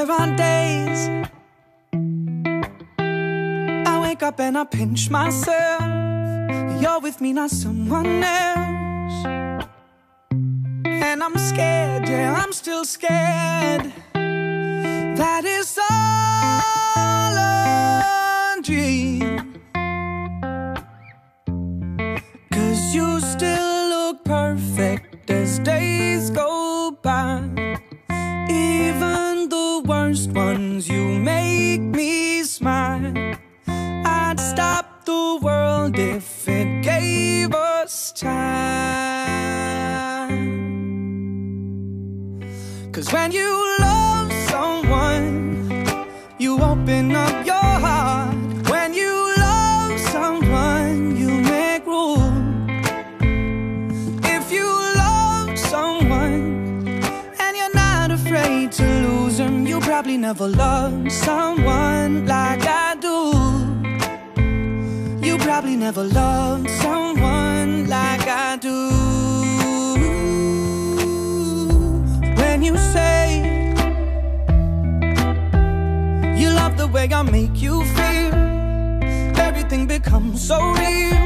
There are days I wake up and I pinch myself. You're with me, not someone else. And I'm scared, yeah, I'm still scared that it's all a dream. 'Cause you still look perfect as days go by. Even the worst ones, you make me smile. I'd stop the world if it gave us time. 'Cause when you love someone, you open up your heart. When you love someone, you make room. If you love someone and you're not afraid to lose them, you probably never loved someone like I do. You probably never loved someone like I do. When you say you love the way I make you feel, everything becomes so real.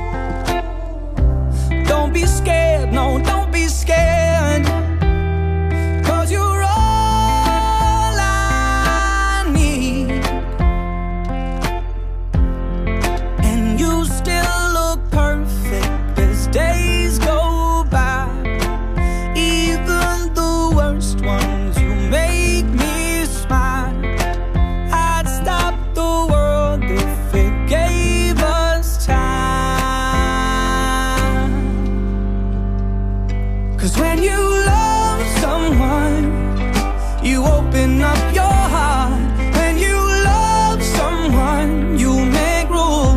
Don't be scared, no, don't be scared, 'cause you're all I need. And you still look perfect as days go by. Even the worst ones, you make me smile. I'd stop the world if it gave us time. 'Cause when you love someone, you open up your heart. When you love someone, you make room.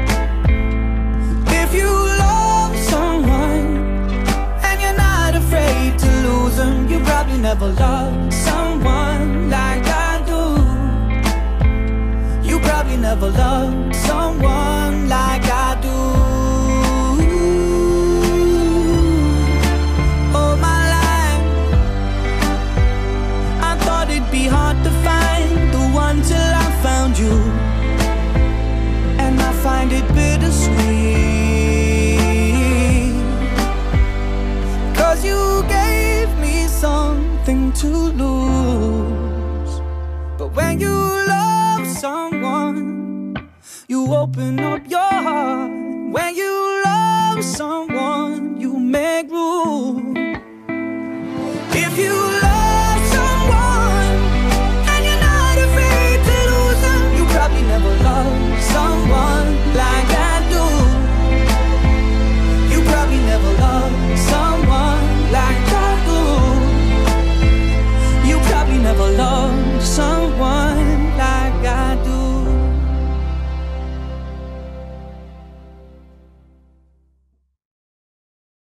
If you love someone and you're not afraid to lose them, you probably never loved someone like I do. You probably never loved someone like I do. All my life I thought it'd be hard to find the one till I found you. And I find it bittersweet, 'cause you gave me something to lose. But when you love someone, you open up your heart. When you love someone, you make room.